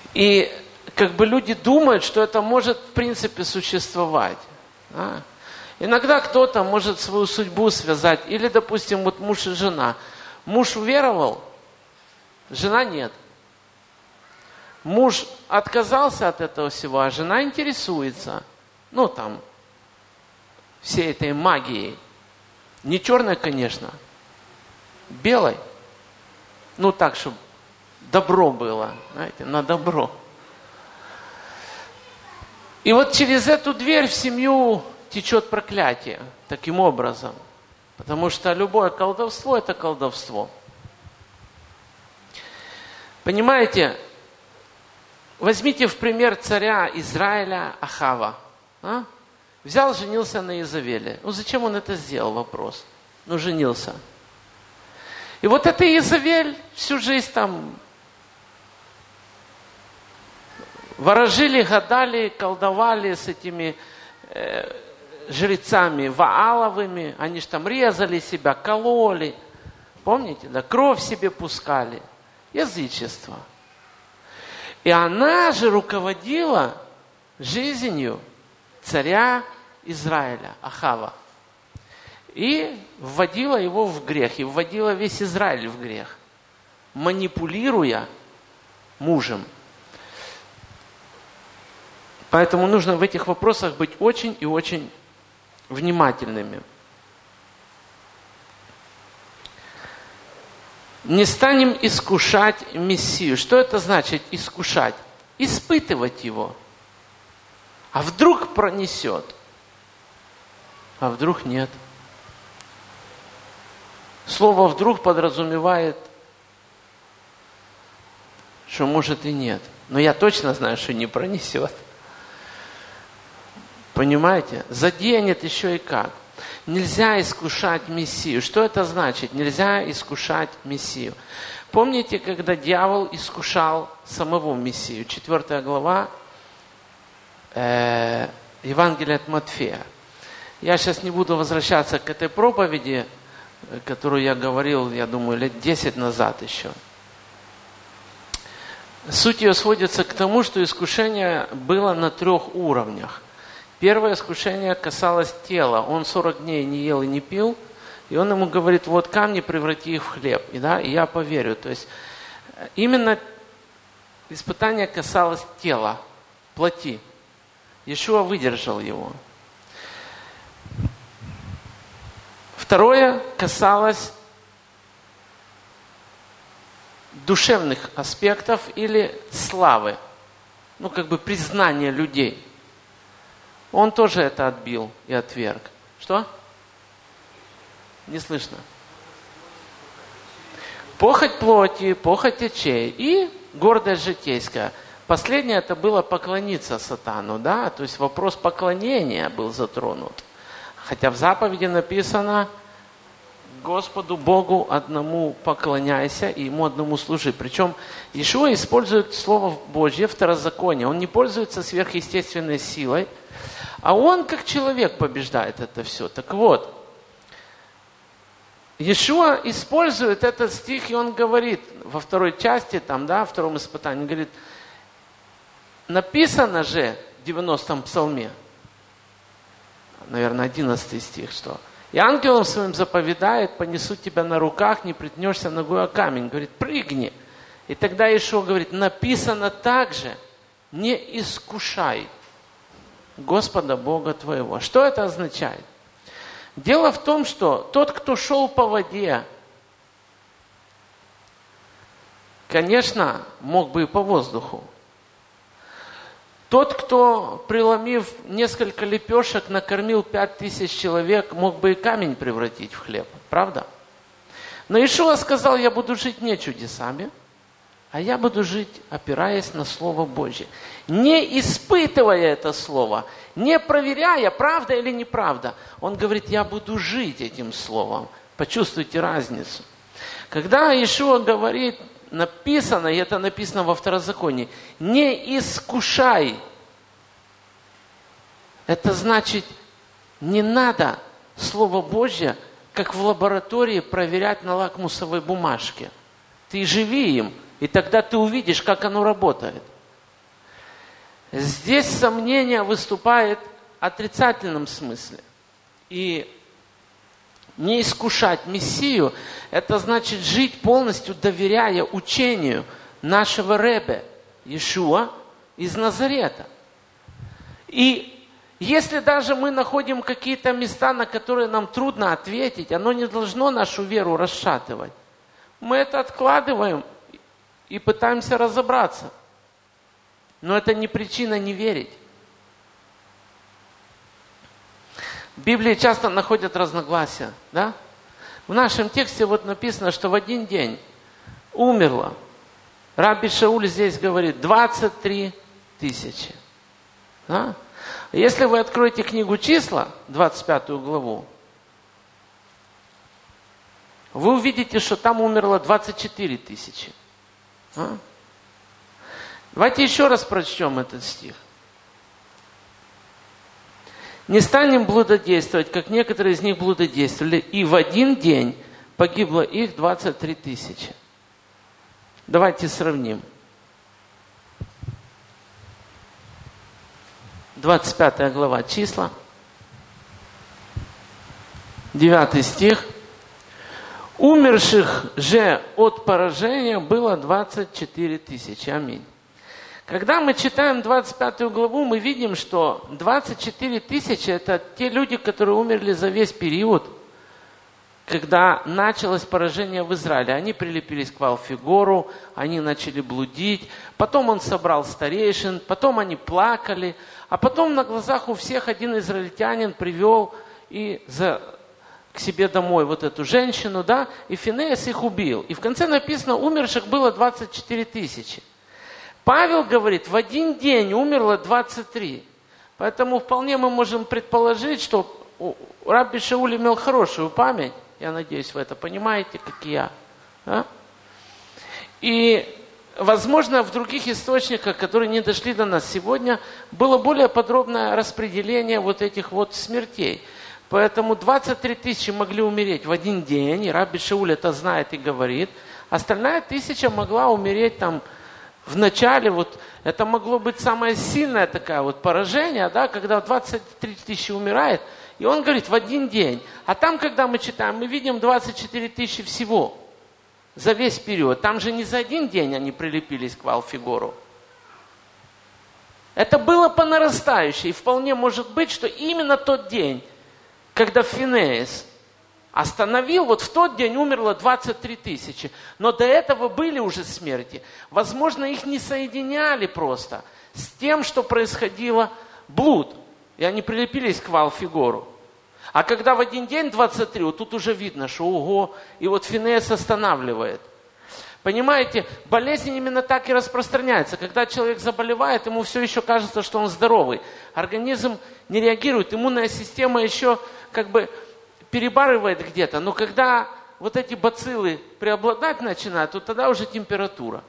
И как бы люди думают, что это может в принципе существовать. Да? Иногда кто-то может свою судьбу связать. Или, допустим, вот муж и жена. Муж уверовал, жена нет. Муж отказался от этого всего, а жена интересуется. Ну, там, всей этой магией. Не черной, конечно, белой. Ну, так, чтобы добро было, знаете, на добро. И вот через эту дверь в семью течет проклятие, таким образом. Потому что любое колдовство – это колдовство. Понимаете, возьмите в пример царя Израиля Ахава. А? Взял, женился на Иезавеле. Ну, зачем он это сделал, вопрос? Ну, женился. И вот эта Иезавель всю жизнь там ворожили, гадали, колдовали с этими э, жрецами Вааловыми. Они же там резали себя, кололи. Помните, да? Кровь себе пускали. Язычество. И она же руководила жизнью царя Израиля, Ахава. И вводила его в грех. И вводила весь Израиль в грех. Манипулируя мужем. Поэтому нужно в этих вопросах быть очень и очень внимательными. Не станем искушать Мессию. Что это значит искушать? Испытывать его. А вдруг пронесет? А вдруг нет? Слово «вдруг» подразумевает, что может и нет. Но я точно знаю, что не пронесет. Понимаете? Заденет еще и как. Нельзя искушать Мессию. Что это значит? Нельзя искушать Мессию. Помните, когда дьявол искушал самого Мессию? Четвертая глава э, Евангелия от Матфея. Я сейчас не буду возвращаться к этой проповеди, которую я говорил, я думаю, лет десять назад еще. Суть ее сводится к тому, что искушение было на трех уровнях. Первое искушение касалось тела. Он сорок дней не ел и не пил, и он ему говорит, вот камни преврати их в хлеб, и, да, и я поверю. То есть именно испытание касалось тела, плоти. Иешуа выдержал его. Второе касалось душевных аспектов или славы, ну как бы признания людей. Он тоже это отбил и отверг. Что? Не слышно. Похоть плоти, похоть очей и гордость житейская. Последнее это было поклониться сатану, да? То есть вопрос поклонения был затронут. Хотя в заповеди написано Господу Богу одному поклоняйся и Ему одному служи. Причем Иешуа использует Слово Божье, второзаконие. Он не пользуется сверхъестественной силой, а он как человек побеждает это все. Так вот, Иешуа использует этот стих, и он говорит во второй части, там, да, в втором испытании, он говорит, написано же в девяностом псалме, наверное, одиннадцатый стих, что «И ангелом своим заповедает, понесут тебя на руках, не приткнешься ногой о камень». Говорит, прыгни. И тогда Иешуа говорит, написано также, не искушай Господа Бога твоего. Что это означает? Дело в том, что тот, кто шел по воде, конечно, мог бы и по воздуху. Тот, кто, преломив несколько лепешек, накормил пять тысяч человек, мог бы и камень превратить в хлеб. Правда? Но Иешуа сказал, я буду жить не чудесами, а я буду жить, опираясь на Слово Божье. Не испытывая это Слово, не проверяя, правда или неправда. Он говорит, я буду жить этим Словом. Почувствуйте разницу. Когда Иешуа говорит, написано, и это написано во Второзаконии, не искушай. Это значит, не надо Слово Божье, как в лаборатории, проверять на лакмусовой бумажке. Ты живи им, и тогда ты увидишь, как оно работает. Здесь сомнение выступает в отрицательном смысле. И не искушать Мессию, это значит жить полностью доверяя учению нашего Ребе Иешуа из Назарета. И если даже мы находим какие-то места, на которые нам трудно ответить, оно не должно нашу веру расшатывать. Мы это откладываем и пытаемся разобраться. Но это не причина не верить. В Библии часто находят разногласия, да? В нашем тексте вот написано, что в один день умерло, Раби Шауль здесь говорит, двадцать три тысячи. Да? Если вы откроете книгу «Числа», двадцать пятую главу, вы увидите, что там умерло двадцать четыре тысячи. Да? Давайте еще раз прочтем этот стих. «Не станем блудодействовать, как некоторые из них блудодействовали, и в один день погибло их двадцать три тысячи». Давайте сравним. двадцать пятая глава «Числа», девятый стих. «Умерших же от поражения было двадцать четыре тысячи». Аминь. Когда мы читаем двадцать пятую главу, мы видим, что двадцать четыре тысячи – это те люди, которые умерли за весь период, когда началось поражение в Израиле. Они прилепились к Ваал-Фигору, они начали блудить, потом он собрал старейшин, потом они плакали, а потом на глазах у всех один израильтянин привел и за, к себе домой вот эту женщину, да, и Финеас их убил. И в конце написано, умерших было двадцать четыре тысячи. Павел говорит, в один день умерло двадцать три. Поэтому вполне мы можем предположить, что Раби Шауль имел хорошую память. Я надеюсь, вы это понимаете, как и я. Да? И, возможно, в других источниках, которые не дошли до нас сегодня, было более подробное распределение вот этих вот смертей. Поэтому двадцать три тысячи могли умереть в один день, и Раби Шауль это знает и говорит. Остальная тысяча могла умереть там в начале, вот это могло быть самое сильное такое вот поражение, да, когда двадцать три тысячи умирает, и он говорит в один день. А там, когда мы читаем, мы видим двадцать четыре тысячи всего за весь период. Там же не за один день они прилепились к Ваал-Фигору. Это было по нарастающей. И вполне может быть, что именно тот день, когда Финеас остановил, вот в тот день умерло двадцать три тысячи. Но до этого были уже смерти. Возможно, их не соединяли просто с тем, что происходило блуд. И они прилепились к Ваал-Фигору. А когда в один день двадцать три, вот тут уже видно, что ого, и вот Финеас останавливает. Понимаете, болезнь именно так и распространяется. Когда человек заболевает, ему все еще кажется, что он здоровый. Организм не реагирует, иммунная система еще как бы перебарывает где-то, но когда вот эти бациллы преобладать начинают, то тогда уже температура.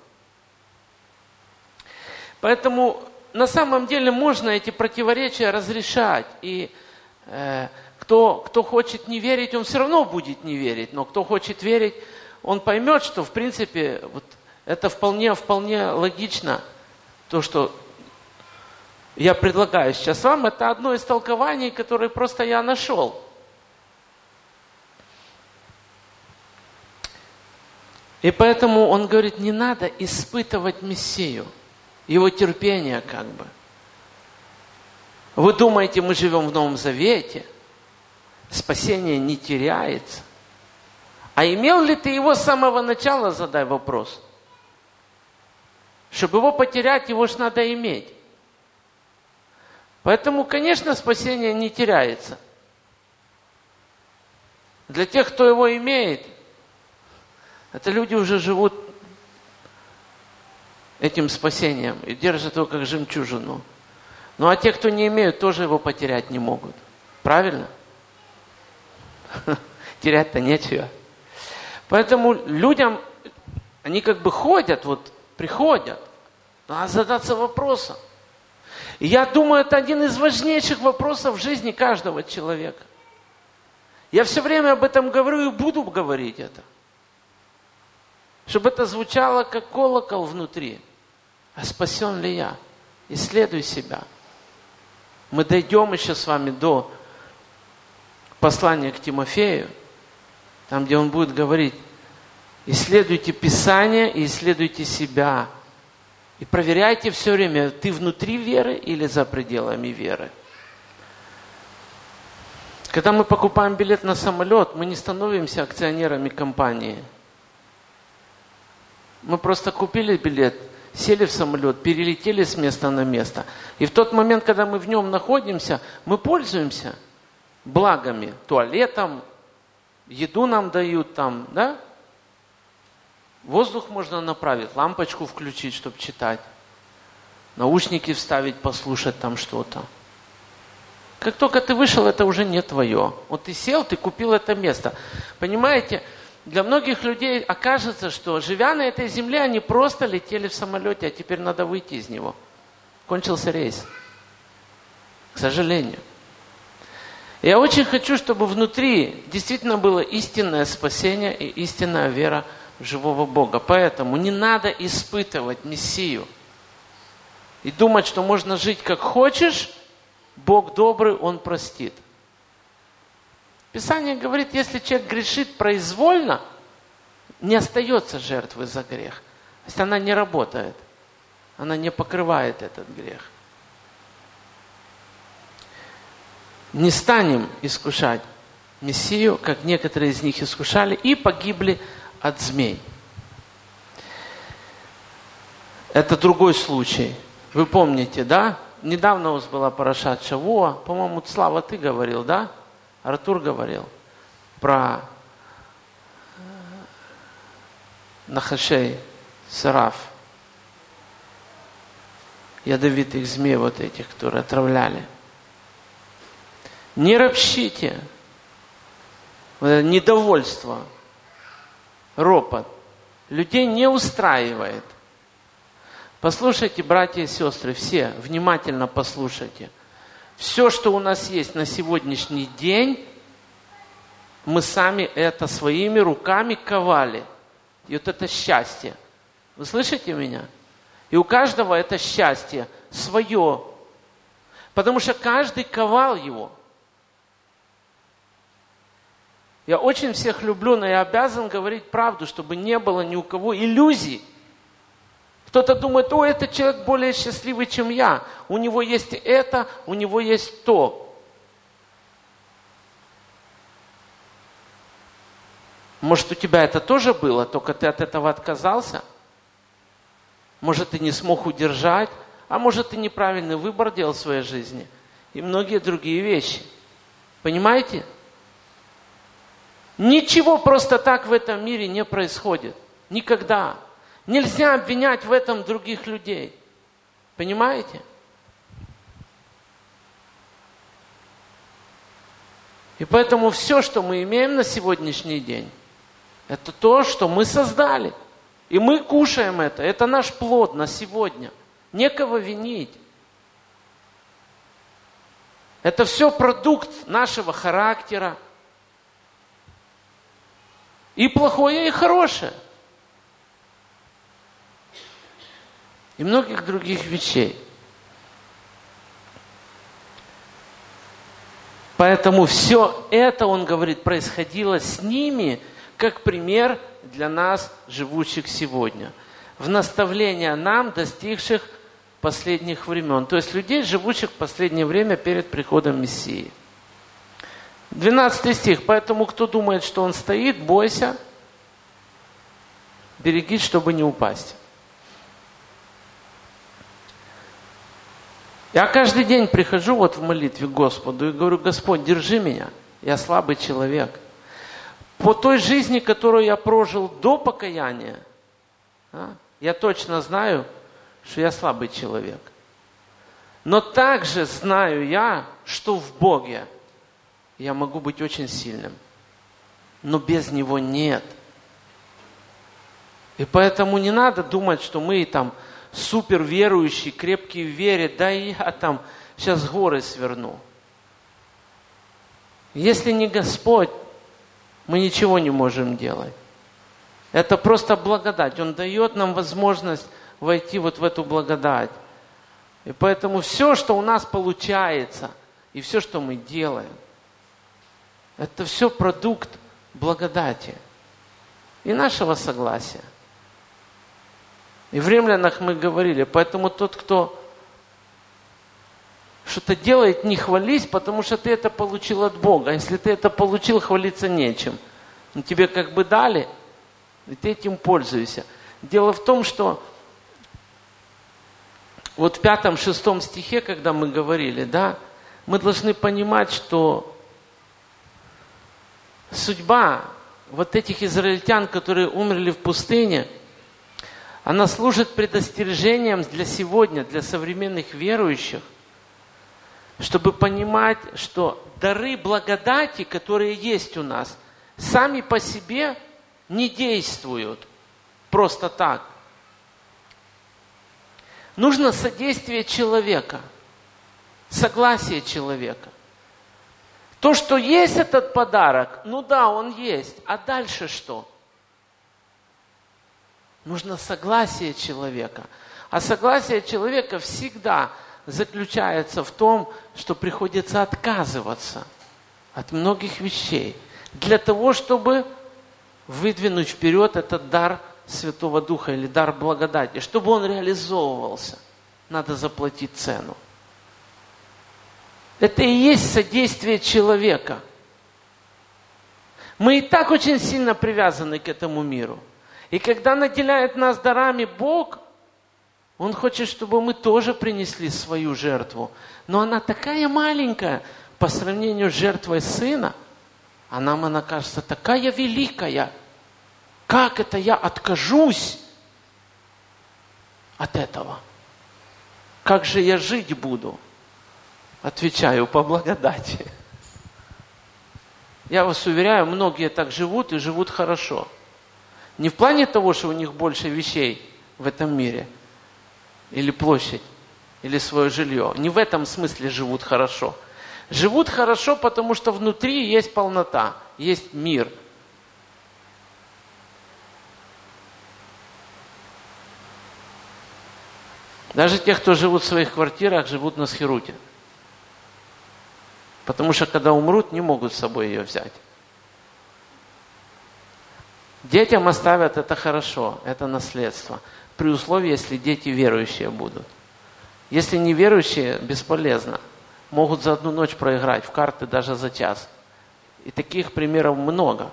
Поэтому на самом деле можно эти противоречия разрешать. И э, кто, кто хочет не верить, он все равно будет не верить. Но кто хочет верить, он поймет, что в принципе вот, это вполне, вполне логично. То, что я предлагаю сейчас вам, это одно из толкований, которое просто я нашел. И поэтому он говорит, не надо испытывать Мессию, его терпение как бы. Вы думаете, мы живем в Новом Завете, спасение не теряется. А имел ли ты его с самого начала, задай вопрос. Чтобы его потерять, его ж надо иметь. Поэтому, конечно, спасение не теряется. Для тех, кто его имеет, это люди уже живут этим спасением и держат его как жемчужину. Ну а те, кто не имеют, тоже его потерять не могут. Правильно? Терять-то нечего. Поэтому людям, они как бы ходят, вот приходят. Надо задаться вопросом. И я думаю, это один из важнейших вопросов в жизни каждого человека. Я все время об этом говорю и буду говорить это. Чтобы это звучало как колокол внутри. А спасен ли я? Исследуй себя. Мы дойдем еще с вами до послание к Тимофею, там, где он будет говорить: исследуйте Писание и исследуйте себя. И проверяйте все время, ты внутри веры или за пределами веры. Когда мы покупаем билет на самолет, мы не становимся акционерами компании. Мы просто купили билет, сели в самолет, перелетели с места на место. И в тот момент, когда мы в нем находимся, мы пользуемся благами, туалетом, еду нам дают там, да? Воздух можно направить, лампочку включить, чтобы читать, наушники вставить, послушать там что-то. Как только ты вышел, это уже не твое. Вот ты сел, ты купил это место. Понимаете, для многих людей окажется, что, живя на этой земле, они просто летели в самолете, а теперь надо выйти из него. Кончился рейс. К сожалению. Я очень хочу, чтобы внутри действительно было истинное спасение и истинная вера в живого Бога. Поэтому не надо испытывать Мессию и думать, что можно жить как хочешь. Бог добрый, Он простит. Писание говорит, если человек грешит произвольно, не остается жертвы за грех. То есть она не работает. Она не покрывает этот грех. Не станем искушать Мессию, как некоторые из них искушали, и погибли от змей. Это другой случай. Вы помните, да? Недавно у вас была парашат Шавуа. По-моему, Слава, ты говорил, да? Артур говорил про Нахашей, Сараф, ядовитых змей вот этих, которые отравляли. Не ропщите. Недовольство, ропот людей не устраивает. Послушайте, братья и сестры, все, внимательно послушайте. Все, что у нас есть на сегодняшний день, мы сами это своими руками ковали. И вот это счастье. Вы слышите меня? И у каждого это счастье свое. Потому что каждый ковал его. Я очень всех люблю, но я обязан говорить правду, чтобы не было ни у кого иллюзий. Кто-то думает, о, этот человек более счастливый, чем я. У него есть это, у него есть то. Может, у тебя это тоже было, только ты от этого отказался? Может, ты не смог удержать, а может, ты неправильный выбор делал в своей жизни. И многие другие вещи. Понимаете? Ничего просто так в этом мире не происходит. Никогда. Нельзя обвинять в этом других людей. Понимаете? И поэтому все, что мы имеем на сегодняшний день, это то, что мы создали. И мы кушаем это. Это наш плод на сегодня. Некого винить. Это все продукт нашего характера. И плохое, и хорошее. И многих других вещей. Поэтому все это, он говорит, происходило с ними, как пример для нас, живущих сегодня. В наставление нам, достигших последних времен. То есть людей, живущих в последнее время перед приходом Мессии. двенадцатый стих. Поэтому, кто думает, что он стоит, бойся, берегись, чтобы не упасть. Я каждый день прихожу вот в молитве к Господу и говорю, Господь, держи меня, я слабый человек. По той жизни, которую я прожил до покаяния, да, я точно знаю, что я слабый человек. Но также знаю я, что в Боге я могу быть очень сильным. Но без Него нет. И поэтому не надо думать, что мы там супер верующие, крепкие в вере, да и я там сейчас горы сверну. Если не Господь, мы ничего не можем делать. Это просто благодать. Он дает нам возможность войти вот в эту благодать. И поэтому все, что у нас получается, и все, что мы делаем, Это все продукт благодати и нашего согласия. И в Римлянах мы говорили, поэтому тот, кто что-то делает, не хвались, потому что ты это получил от Бога. Если ты это получил, хвалиться нечем. Но тебе как бы дали, и ты этим пользуешься. Дело в том, что вот в пятом-шестом стихе, когда мы говорили, да, мы должны понимать, что судьба вот этих израильтян, которые умерли в пустыне, она служит предостережением для сегодня, для современных верующих, чтобы понимать, что дары благодати, которые есть у нас, сами по себе не действуют просто так. Нужно содействие человека, согласие человека. То, что есть этот подарок, ну да, он есть. А дальше что? Нужно согласие человека. А согласие человека всегда заключается в том, что приходится отказываться от многих вещей для того, чтобы выдвинуть вперед этот дар Святого Духа или дар благодати. Чтобы он реализовывался, надо заплатить цену. Это и есть содействие человека. Мы и так очень сильно привязаны к этому миру. И когда наделяет нас дарами Бог, Он хочет, чтобы мы тоже принесли свою жертву. Но она такая маленькая по сравнению с жертвой Сына, а нам она кажется такая великая. Как это я откажусь от этого? Как же я жить буду? Отвечаю, по благодати. Я вас уверяю, многие так живут и живут хорошо. Не в плане того, что у них больше вещей в этом мире, или площадь, или свое жилье. Не в этом смысле живут хорошо. Живут хорошо, потому что внутри есть полнота, есть мир. Даже те, кто живут в своих квартирах, живут на схеруте. Потому что когда умрут, не могут с собой ее взять. Детям оставят это хорошо, это наследство. При условии, если дети верующие будут. Если неверующие, бесполезно. Могут за одну ночь проиграть в карты даже за час. И таких примеров много.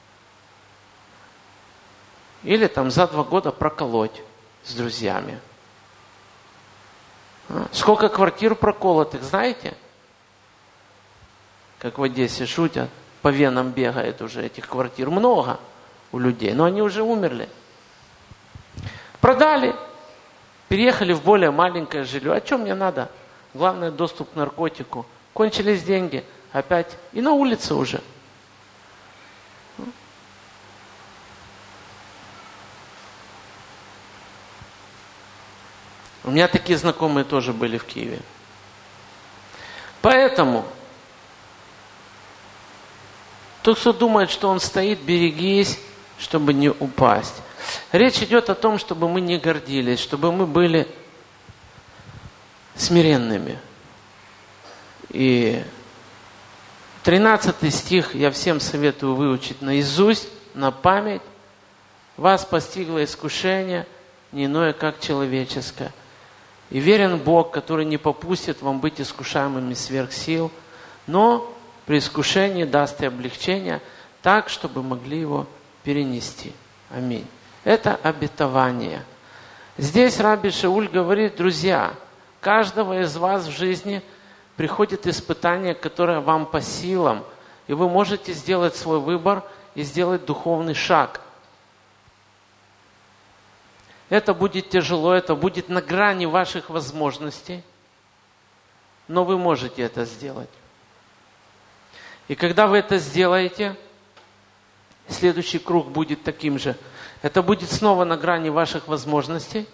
Или там за два года проколоть с друзьями. Сколько квартир проколотых, знаете? Как в Одессе шутят, по венам бегает уже этих квартир. Много у людей, но они уже умерли. Продали, переехали в более маленькое жилье. А что мне надо? Главное, доступ к наркотику. Кончились деньги, опять и на улице уже. У меня такие знакомые тоже были в Киеве. Поэтому тот, кто думает, что он стоит, берегись, чтобы не упасть. Речь идет о том, чтобы мы не гордились, чтобы мы были смиренными. И тринадцатый стих я всем советую выучить наизусть, на память. Вас постигло искушение, не иное, как человеческое. И верен Бог, который не попустит вам быть искушаемыми сверх сил, но при искушении даст и облегчение так, чтобы могли его перенести. Аминь. Это обетование. Здесь Раби Шауль говорит, друзья, каждого из вас в жизни приходит испытание, которое вам по силам, и вы можете сделать свой выбор и сделать духовный шаг. Это будет тяжело, это будет на грани ваших возможностей, но вы можете это сделать. И когда вы это сделаете, следующий круг будет таким же. Это будет снова на грани ваших возможностей,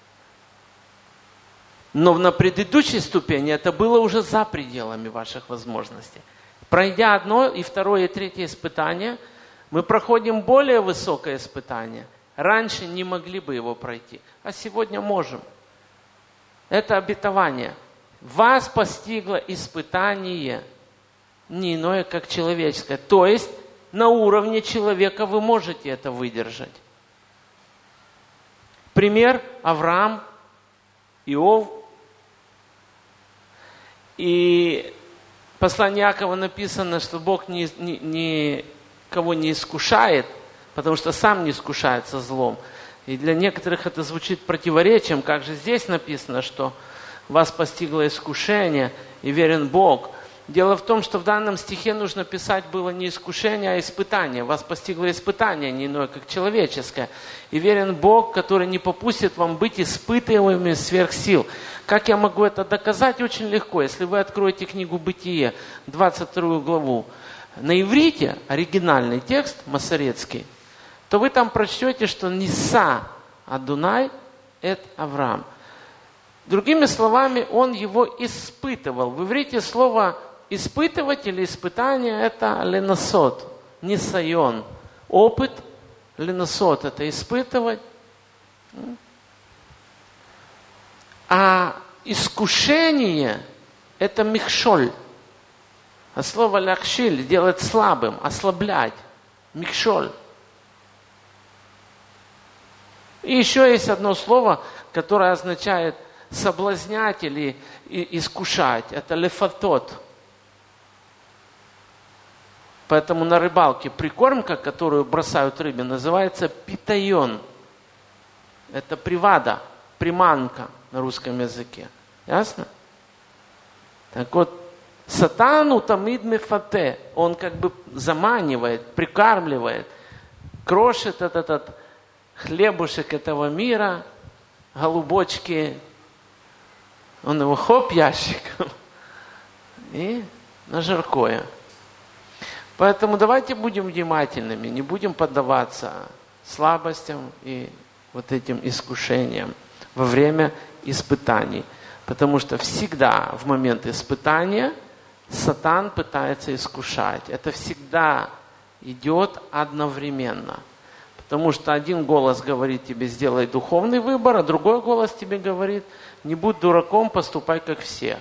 но на предыдущей ступени это было уже за пределами ваших возможностей. Пройдя одно, и второе, и третье испытание, мы проходим более высокое испытание. Раньше не могли бы его пройти, а сегодня можем. Это обетование. Вас постигло испытание, не иное, как человеческое. То есть на уровне человека вы можете это выдержать. Пример: Авраам, Иов. И в послании Иакова написано, что Бог ни, ни, никого не искушает, потому что сам не искушается злом. И для некоторых это звучит противоречием. Как же здесь написано, что вас постигло искушение, и верен Бог. Дело в том, что в данном стихе нужно писать было не искушение, а испытание. Вас постигло испытание, не иное, как человеческое. И верен Бог, который не попустит вам быть испытываемыми сверх сил. Как я могу это доказать? Очень легко. Если вы откроете книгу «Бытие», двадцать вторую главу, на иврите, оригинальный текст, масорецкий, то вы там прочтете, что «Ниса Адунай эт Авраам». Другими словами, он его испытывал. В иврите слово «испытывать» или «испытание» – это «ленасот», «нисайон». Опыт, «ленасот» – это «испытывать». А искушение – это «михшоль». А слово «ляхшиль» – делать слабым, ослаблять. «Михшоль». И еще есть одно слово, которое означает соблазнять или искушать. Это лефатот. Поэтому на рыбалке прикормка, которую бросают рыбе, называется питайон. Это привада, приманка на русском языке. Ясно? Так вот, сатану тамид мефате. Он как бы заманивает, прикармливает, крошит этот, этот хлебушек этого мира, голубочки. Он его хоп ящиком и на жаркое. Поэтому давайте будем внимательными, не будем поддаваться слабостям и вот этим искушениям во время испытаний. Потому что всегда в момент испытания Сатан пытается искушать. Это всегда идет одновременно. Потому что один голос говорит тебе: сделай духовный выбор, а другой голос тебе говорит: не будь дураком, поступай как все.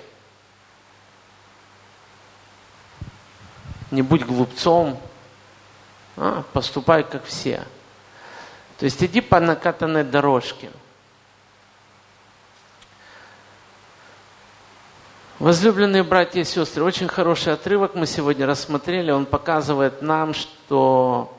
Не будь глупцом, а, поступай как все. То есть иди по накатанной дорожке. Возлюбленные братья и сестры, очень хороший отрывок мы сегодня рассмотрели. Он показывает нам, что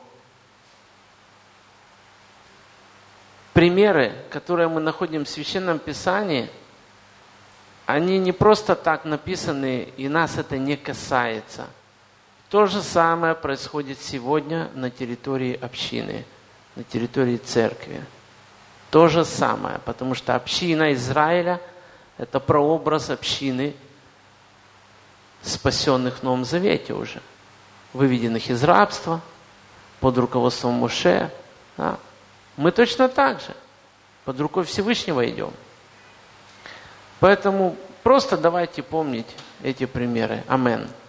примеры, которые мы находим в Священном Писании, они не просто так написаны, и нас это не касается. То же самое происходит сегодня на территории общины, на территории церкви. То же самое, потому что община Израиля – это прообраз общины, спасенных в Новом Завете уже, выведенных из рабства под руководством Моше. Да? Мы точно так же под рукой Всевышнего идем. Поэтому просто давайте помнить эти примеры. Амен.